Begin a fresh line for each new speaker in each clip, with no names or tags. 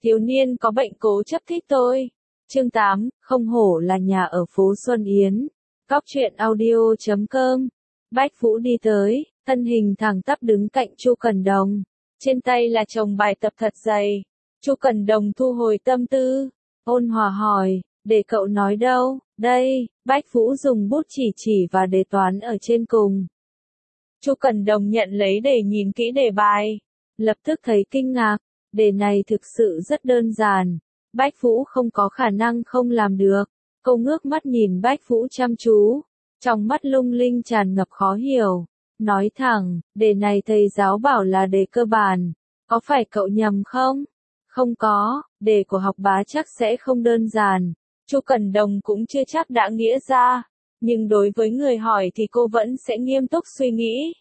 Thiếu niên có bệnh cố chấp thích tôi. Chương 8, không hổ là nhà ở phố Xuân Yến. Góc truyện audio.com. Bách Vũ đi tới, thân hình thẳng tắp đứng cạnh Chu Cẩn Đồng. Trên tay là chồng bài tập thật dày. Chu Cẩn Đồng thu hồi tâm tư, ôn hòa hỏi, để cậu nói đâu? Đây, Bách Vũ dùng bút chỉ và đề toán ở trên cùng. Chu Cẩn Đồng nhận lấy để nhìn kỹ đề bài, lập tức thấy kinh ngạc, đề này thực sự rất đơn giản, Bách Vũ không có khả năng không làm được. Cô ngước mắt nhìn Bách Vũ chăm chú, trong mắt lung linh tràn ngập khó hiểu, nói thẳng, đề này thầy giáo bảo là đề cơ bản, có phải cậu nhầm không? Không có, đề của học bá chắc sẽ không đơn giản. Chu Cẩn Đồng cũng chưa chắc đã nghĩa ra, nhưng đối với người hỏi thì cô vẫn sẽ nghiêm túc suy nghĩ.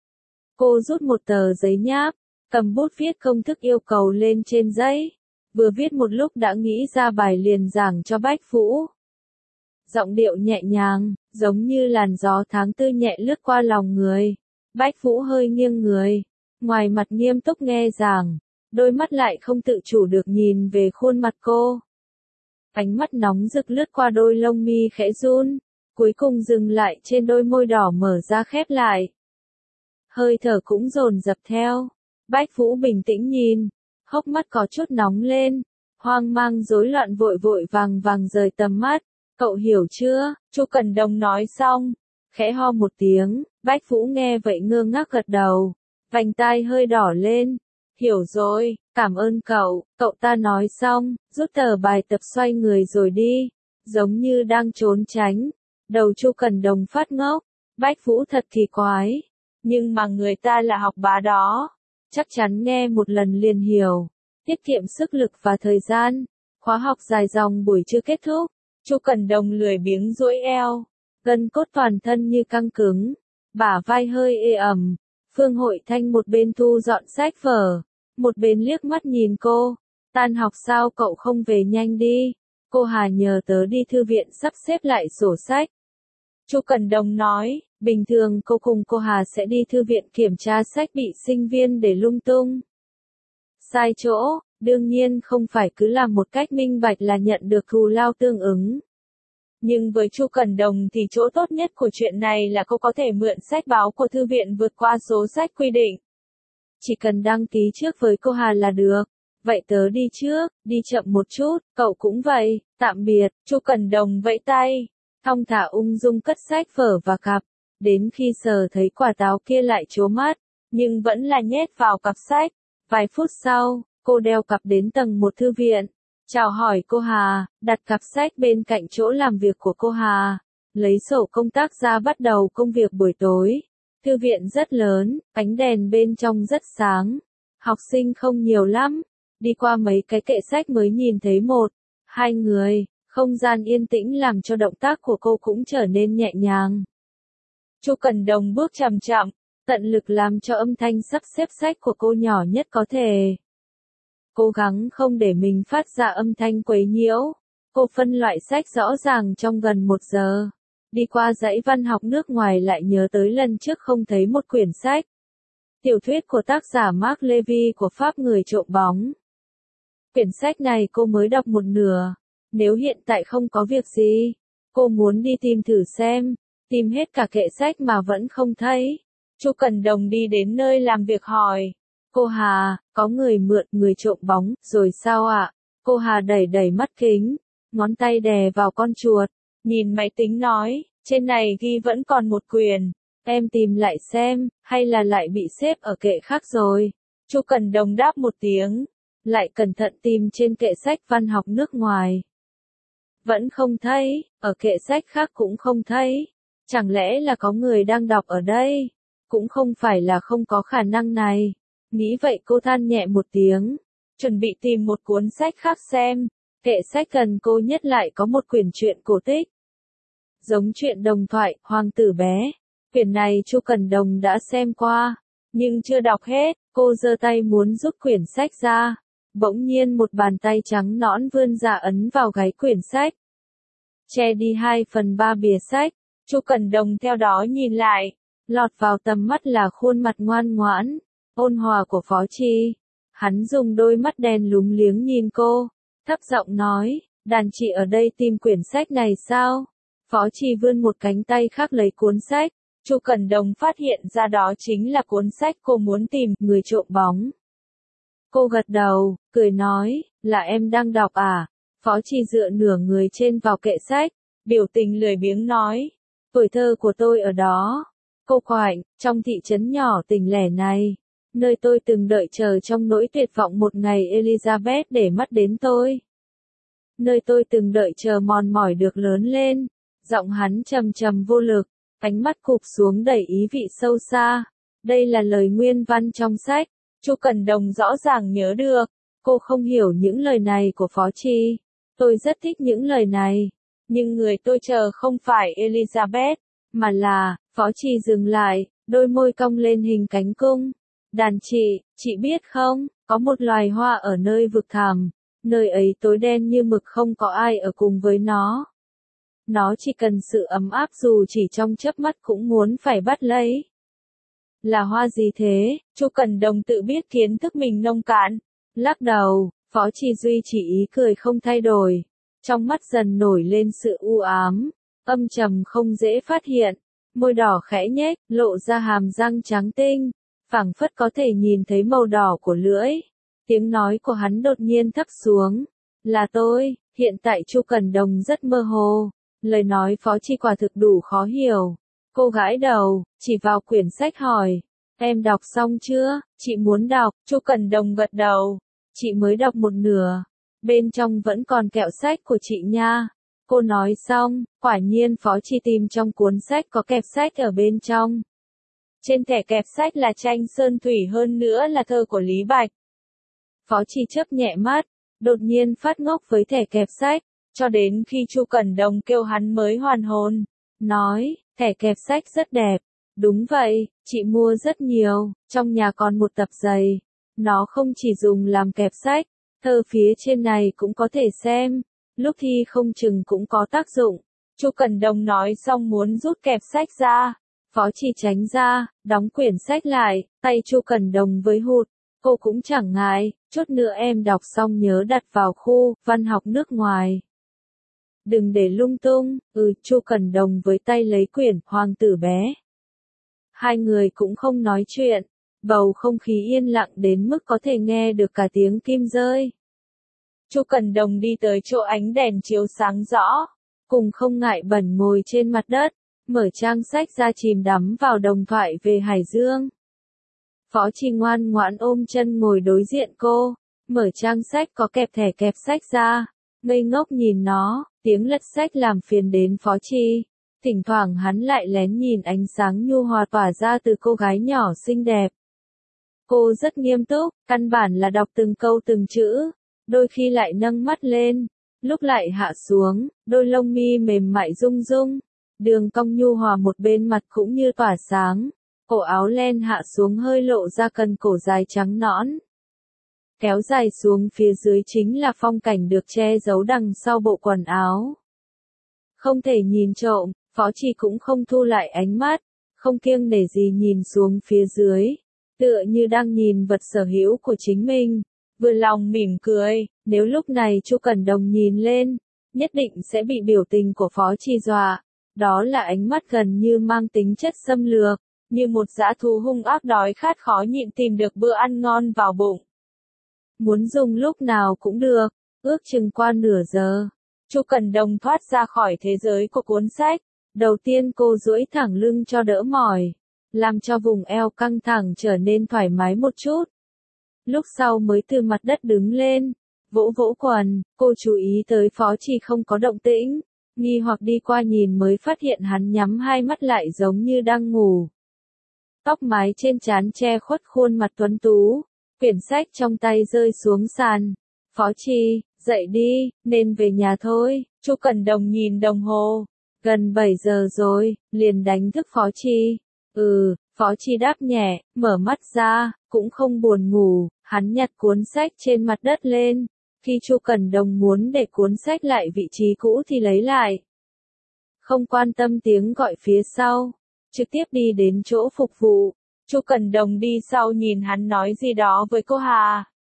Cô rút một tờ giấy nháp, cầm bút viết công thức yêu cầu lên trên giấy, vừa viết một lúc đã nghĩ ra bài liền giảng cho Bách Vũ. Giọng điệu nhẹ nhàng, giống như làn gió tháng tư nhẹ lướt qua lòng người. Bách Vũ hơi nghiêng người, ngoài mặt nghiêm túc nghe giảng, đôi mắt lại không tự chủ được nhìn về khuôn mặt cô. Ánh mắt nóng rực lướt qua đôi lông mi khẽ run, cuối cùng dừng lại trên đôi môi đỏ mở ra khép lại. Hơi thở cũng dồn dập theo. Bách Vũ bình tĩnh nhìn, hốc mắt có chút nóng lên, hoang mang rối loạn vội vàng rời tầm mắt. Cậu hiểu chưa? Chu Cẩn Đồng nói xong, khẽ ho một tiếng, Bách Vũ nghe vậy ngơ ngác gật đầu, vành tai hơi đỏ lên. Hiểu rồi, cảm ơn cậu. Cậu ta nói xong, rút tờ bài tập xoay người rồi đi, giống như đang trốn tránh. Đầu Chu Cẩn Đồng phát ngốc, Bách Vũ thật kỳ quái, nhưng mà người ta là học bá đó, chắc chắn nghe một lần liền hiểu, tiết kiệm sức lực và thời gian. Khóa học dài dòng buổi trưa kết thúc, Chu Cẩn Đồng lười biếng duỗi eo, gân cốt toàn thân như căng cứng, bả vai hơi ê ẩm. Phương Hội Thanh một bên thu dọn sách vở, một bên liếc mắt nhìn cô. Tan học sao cậu không về nhanh đi? Cô Hà nhờ tớ đi thư viện sắp xếp lại sổ sách. Chu Cẩn Đồng nói, bình thường cô cùng cô Hà sẽ đi thư viện kiểm tra sách bị sinh viên để lung tung. Sai chỗ, đương nhiên không phải cứ làm một cách minh bạch là nhận được thù lao tương ứng. Nhưng với Chu Cẩn Đồng thì chỗ tốt nhất của chuyện này là cô có thể mượn sách báo của thư viện vượt qua số sách quy định. Chỉ cần đăng ký trước với cô Hà là được. Vậy tớ đi trước, đi chậm một chút, cậu cũng vậy, tạm biệt. Chu Cẩn Đồng vẫy tay, thong thả ung dung cất sách vở và cặp. Đến khi sờ thấy quả táo kia lại trố mắt, nhưng vẫn là nhét vào cặp sách. Vài phút sau, cô đeo cặp đến tầng 1 thư viện. Chào hỏi cô Hà, đặt cặp sách bên cạnh chỗ làm việc của cô Hà, lấy sổ công tác ra bắt đầu công việc buổi tối. Thư viện rất lớn, ánh đèn bên trong rất sáng, học sinh không nhiều lắm, đi qua mấy cái kệ sách mới nhìn thấy một, hai người, không gian yên tĩnh làm cho động tác của cô cũng trở nên nhẹ nhàng. Chu Cẩn Đồng bước chậm chậm, tận lực làm cho âm thanh sắp xếp sách của cô nhỏ nhất có thể. Cố gắng không để mình phát ra âm thanh quấy nhiễu. Cô phân loại sách rõ ràng trong gần 1 giờ. Đi qua dãy văn học nước ngoài lại nhớ tới lần trước không thấy một quyển sách. Tiểu thuyết của tác giả Mark Levy của Pháp người trộm bóng. Quyển sách này cô mới đọc một nửa. Nếu hiện tại không có việc gì, cô muốn đi tìm thử xem. Tìm hết cả kệ sách mà vẫn không thấy. Chu Cẩn Đồng đi đến nơi làm việc hỏi. Cô Hà, có người mượn người trộm bóng, rồi sao ạ? Cô Hà đẩy mắt kính, ngón tay đè vào con chuột, nhìn máy tính nói, trên này ghi vẫn còn một quyển, em tìm lại xem, hay là lại bị xếp ở kệ khác rồi? Chu Cẩn Đồng đáp một tiếng, lại cẩn thận tìm trên kệ sách văn học nước ngoài. Vẫn không thấy, ở kệ sách khác cũng không thấy, chẳng lẽ là có người đang đọc ở đây? Cũng không phải là không có khả năng này. Nghĩ vậy cô than nhẹ một tiếng, chuẩn bị tìm một cuốn sách khác xem. Kệ sách gần cô nhất lại có một quyển truyện cổ tích. Giống truyện đồng thoại, Hoàng tử bé. Quyển này Chu Cẩn Đồng đã xem qua, nhưng chưa đọc hết. Cô giơ tay muốn rút quyển sách ra. Bỗng nhiên một bàn tay trắng nõn vươn ra ấn vào gáy quyển sách. Che đi 2/3 bìa sách. Chu Cẩn Đồng theo đó nhìn lại. Lọt vào tầm mắt là khuôn mặt ngoan ngoãn, ôn hòa của Phó Chi. Hắn dùng đôi mắt đen lúng liếng nhìn cô, thấp giọng nói, đàn chị ở đây tìm quyển sách này sao? Phó Chi vươn một cánh tay khác lấy cuốn sách. Chu Cẩn Đồng phát hiện ra đó chính là cuốn sách cô muốn tìm, Người trộm bóng. Cô gật đầu, cười nói, là em đang đọc à? Phó Chi dựa nửa người trên vào kệ sách, biểu tình lười biếng nói, tuổi thơ của tôi ở đó. Cô khoảnh, trong thị trấn nhỏ tỉnh lẻ này, nơi tôi từng đợi chờ trong nỗi tuyệt vọng một ngày Elizabeth để mắt đến tôi. Nơi tôi từng đợi chờ mòn mỏi được lớn lên. Giọng hắn trầm trầm vô lực, ánh mắt cụp xuống đầy ý vị sâu xa. Đây là lời nguyên văn trong sách. Chu Cẩn Đồng rõ ràng nhớ được. Cô không hiểu những lời này của Phó Chi. Tôi rất thích những lời này. Nhưng người tôi chờ không phải Elizabeth, mà là, Phó Chi dừng lại, đôi môi cong lên hình cánh cung. Đàn chị biết không, có một loài hoa ở nơi vực thẳm. Nơi ấy tối đen như mực, không có ai ở cùng với nó. Nó chỉ cần sự ấm áp dù chỉ trong chớp mắt cũng muốn phải bắt lấy. Là hoa gì thế? Chu Cẩn Đồng tự biết kiến thức mình nông cạn. Lắc đầu, Phó Chi duy chỉ ý cười không thay đổi. Trong mắt dần nổi lên sự u ám, âm trầm không dễ phát hiện. Môi đỏ khẽ nhếch, lộ ra hàm răng trắng tinh. Phảng phất có thể nhìn thấy màu đỏ của lưỡi. Tiếng nói của hắn đột nhiên thấp xuống. Là tôi, hiện tại Chu Cẩn Đồng rất mơ hồ. Lời nói Phó Chi quả thực đủ khó hiểu. Cô gãi đầu, chỉ vào quyển sách hỏi. Em đọc xong chưa? Chị muốn đọc. Chu Cẩn Đồng gật đầu. Chị mới đọc một nửa. Bên trong vẫn còn kẹo sách của chị nha. Cô nói xong, quả nhiên Phó Chi tìm trong cuốn sách có kẹp sách ở bên trong. Trên thẻ kẹp sách là tranh sơn thủy, hơn nữa là thơ của Lý Bạch. Phó Chi chớp nhẹ mắt, đột nhiên phát ngốc với thẻ kẹp sách, cho đến khi Chu Cẩn Đồng kêu hắn mới hoàn hồn, nói, thẻ kẹp sách rất đẹp. Đúng vậy, chị mua rất nhiều, trong nhà còn một tập dày. Nó không chỉ dùng làm kẹp sách, thơ phía trên này cũng có thể xem, lúc thi không chừng cũng có tác dụng. Chu Cẩn Đồng nói xong muốn rút kẹp sách ra. Phó Chi tránh ra, đóng quyển sách lại, tay Chu Cẩn Đồng với hụt. Cô cũng chẳng ngại, chút nữa em đọc xong nhớ đặt vào khu văn học nước ngoài. Đừng để lung tung. Chu Cẩn Đồng với tay lấy quyển Hoàng tử bé. Hai người cũng không nói chuyện, bầu không khí yên lặng đến mức có thể nghe được cả tiếng kim rơi. Chu Cẩn Đồng đi tới chỗ ánh đèn chiếu sáng rõ, cùng không ngại bẩn ngồi trên mặt đất, mở trang sách ra chìm đắm vào đồng thoại về Hải Dương. Phó Chi ngoan ngoãn ôm chân ngồi đối diện cô, mở trang sách có kẹp thẻ kẹp sách ra, ngây ngốc nhìn nó, tiếng lật sách làm phiền đến Phó Chi. Thỉnh thoảng hắn lại lén nhìn ánh sáng nhu hòa tỏa ra từ cô gái nhỏ xinh đẹp. Cô rất nghiêm túc, căn bản là đọc từng câu từng chữ, đôi khi lại nâng mắt lên, lúc lại hạ xuống, đôi lông mi mềm mại rung rung, đường cong nhu hòa một bên mặt cũng như tỏa sáng, cổ áo len hạ xuống hơi lộ ra cần cổ dài trắng nõn. Kéo dài xuống phía dưới chính là phong cảnh được che giấu đằng sau bộ quần áo. Không thể nhìn trộm, Phó Chi cũng không thu lại ánh mắt, không kiêng nể gì nhìn xuống phía dưới, tựa như đang nhìn vật sở hữu của chính mình, vừa lòng mỉm cười. Nếu lúc này Chu Cẩn Đồng nhìn lên, nhất định sẽ bị biểu tình của Phó Chi dọa. Đó là ánh mắt gần như mang tính chất xâm lược, như một dã thú hung ác đói khát khó nhịn tìm được bữa ăn ngon vào bụng. Muốn dùng lúc nào cũng được. Ước chừng qua nửa giờ, Chu Cẩn Đồng thoát ra khỏi thế giới của cuốn sách. Đầu tiên cô duỗi thẳng lưng cho đỡ mỏi, làm cho vùng eo căng thẳng trở nên thoải mái một chút. Lúc sau mới từ mặt đất đứng lên, vỗ vỗ quần, cô chú ý tới Phó Chi không có động tĩnh, nghi hoặc đi qua nhìn mới phát hiện hắn nhắm hai mắt lại giống như đang ngủ. Tóc mái trên trán che khuất khuôn mặt tuấn tú, quyển sách trong tay rơi xuống sàn. Phó Chi, dậy đi, nên về nhà thôi. Chu Cẩn Đồng nhìn đồng hồ, gần 7 giờ rồi, liền đánh thức Phó Chi. Phó Chi đáp nhẹ, mở mắt ra, cũng không buồn ngủ, hắn nhặt cuốn sách trên mặt đất lên. Khi Chu Cẩn Đồng muốn để cuốn sách lại vị trí cũ thì lấy lại. Không quan tâm tiếng gọi phía sau, trực tiếp đi đến chỗ phục vụ. Chu Cẩn Đồng đi sau nhìn hắn nói gì đó với cô Hà.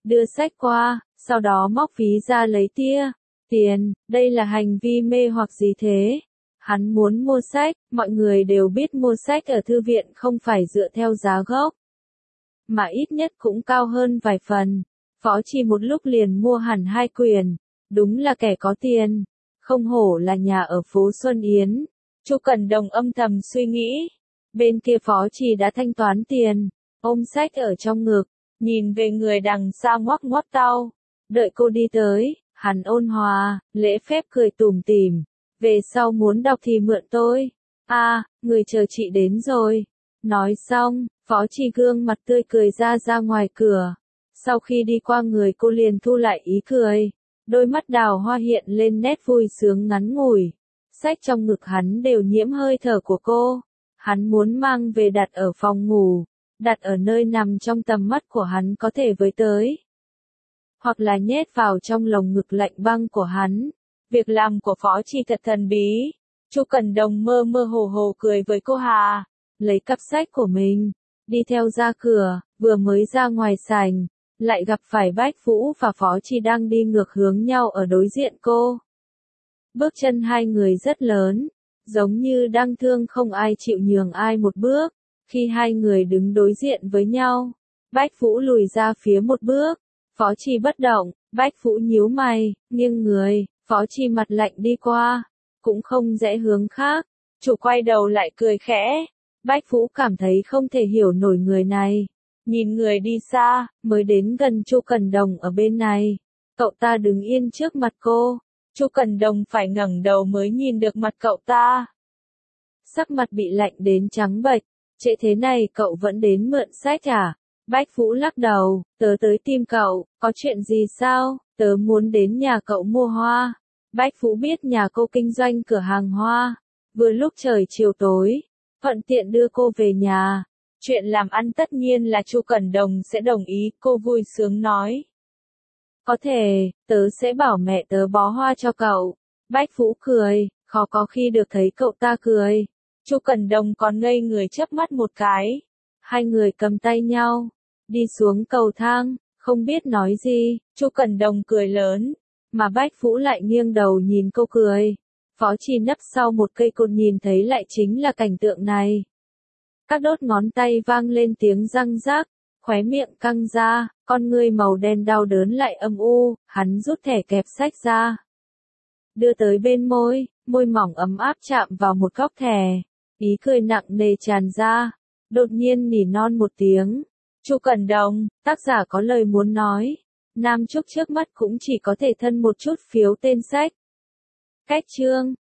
đưa sách qua, sau đó móc ví ra lấy tiền, đây là hành vi mê hoặc gì thế? Hắn muốn mua sách, mọi người đều biết mua sách ở thư viện không phải dựa theo giá gốc, mà ít nhất cũng cao hơn vài phần. Phó Chi một lúc liền mua hẳn 2 quyển, đúng là kẻ có tiền, không hổ là nhà ở phố Xuân Yến. Chu Cẩn Đồng âm thầm suy nghĩ, bên kia Phó Chi đã thanh toán tiền, ôm sách ở trong ngực, nhìn về người đằng xa ngoắc ngoắc tau, đợi cô đi tới, hắn ôn hòa, lễ phép cười tủm tỉm, về sau muốn đọc thì mượn tôi. Người chờ chị đến rồi. Nói xong, Phó Chi gương mặt tươi cười ra ngoài cửa. Sau khi đi qua người cô liền thu lại ý cười, đôi mắt đào hoa hiện lên nét vui sướng ngắn ngủi. Sách trong ngực hắn đều nhiễm hơi thở của cô. Hắn muốn mang về đặt ở phòng ngủ, đặt ở nơi nằm trong tầm mắt của hắn có thể với tới. Hoặc là nhét vào trong lồng ngực lạnh băng của hắn. Việc làm của Phó Chi thật thần bí. Chu Cẩn Đồng mơ mơ hồ hồ cười với cô Hà, lấy cặp sách của mình, đi theo ra cửa, vừa mới ra ngoài sảnh, lại gặp phải Bách Vũ và Phó Chi đang đi ngược hướng nhau ở đối diện cô. Bước chân hai người rất lớn, giống như đang thương không ai chịu nhường ai một bước. Khi hai người đứng đối diện với nhau, Bách Vũ lùi ra phía một bước, Phó Chi bất động, Bách Vũ nhíu mày, nghiêng người, Phó Chi mặt lạnh đi qua, cũng không rẽ hướng khác, chủ quay đầu lại cười khẽ. Bách Vũ cảm thấy không thể hiểu nổi người này, nhìn người đi xa, mới đến gần Chu Cẩn Đồng ở bên này. Cậu ta đứng yên trước mặt cô, Chu Cẩn Đồng phải ngẩng đầu mới nhìn được mặt cậu ta. Sắc mặt bị lạnh đến trắng bệch, trễ thế này cậu vẫn đến mượn sách à? Bách Vũ lắc đầu, tớ tới tìm cậu, có chuyện gì sao? Tớ muốn đến nhà cậu mua hoa. Bách Vũ biết nhà cô kinh doanh cửa hàng hoa, vừa lúc trời chiều tối, thuận tiện đưa cô về nhà. Chuyện làm ăn tất nhiên là Chu Cẩn Đồng sẽ đồng ý, cô vui sướng nói. Có thể, tớ sẽ bảo mẹ tớ bó hoa cho cậu. Bách Vũ cười, khó có khi được thấy cậu ta cười. Chu Cẩn Đồng còn ngây người chớp mắt một cái. Hai người cầm tay nhau, đi xuống cầu thang, không biết nói gì, Chu Cẩn Đồng cười lớn, mà Bách Vũ lại nghiêng đầu nhìn cô cười. Phó Chi nấp sau một cây cột nhìn thấy lại chính là cảnh tượng này. Các đốt ngón tay vang lên tiếng răng rác, khóe miệng căng ra, con ngươi màu đen đau đớn lại âm u, hắn rút thẻ kẹp sách ra. Đưa tới bên môi, môi mỏng ấm áp chạm vào một góc thẻ, ý cười nặng nề tràn ra, đột nhiên nỉ non một tiếng. Chu Cẩn Đồng, tác giả có lời muốn nói. Nam Trúc trước mắt cũng chỉ có thể thân một chút phiếu tên sách. Cách chương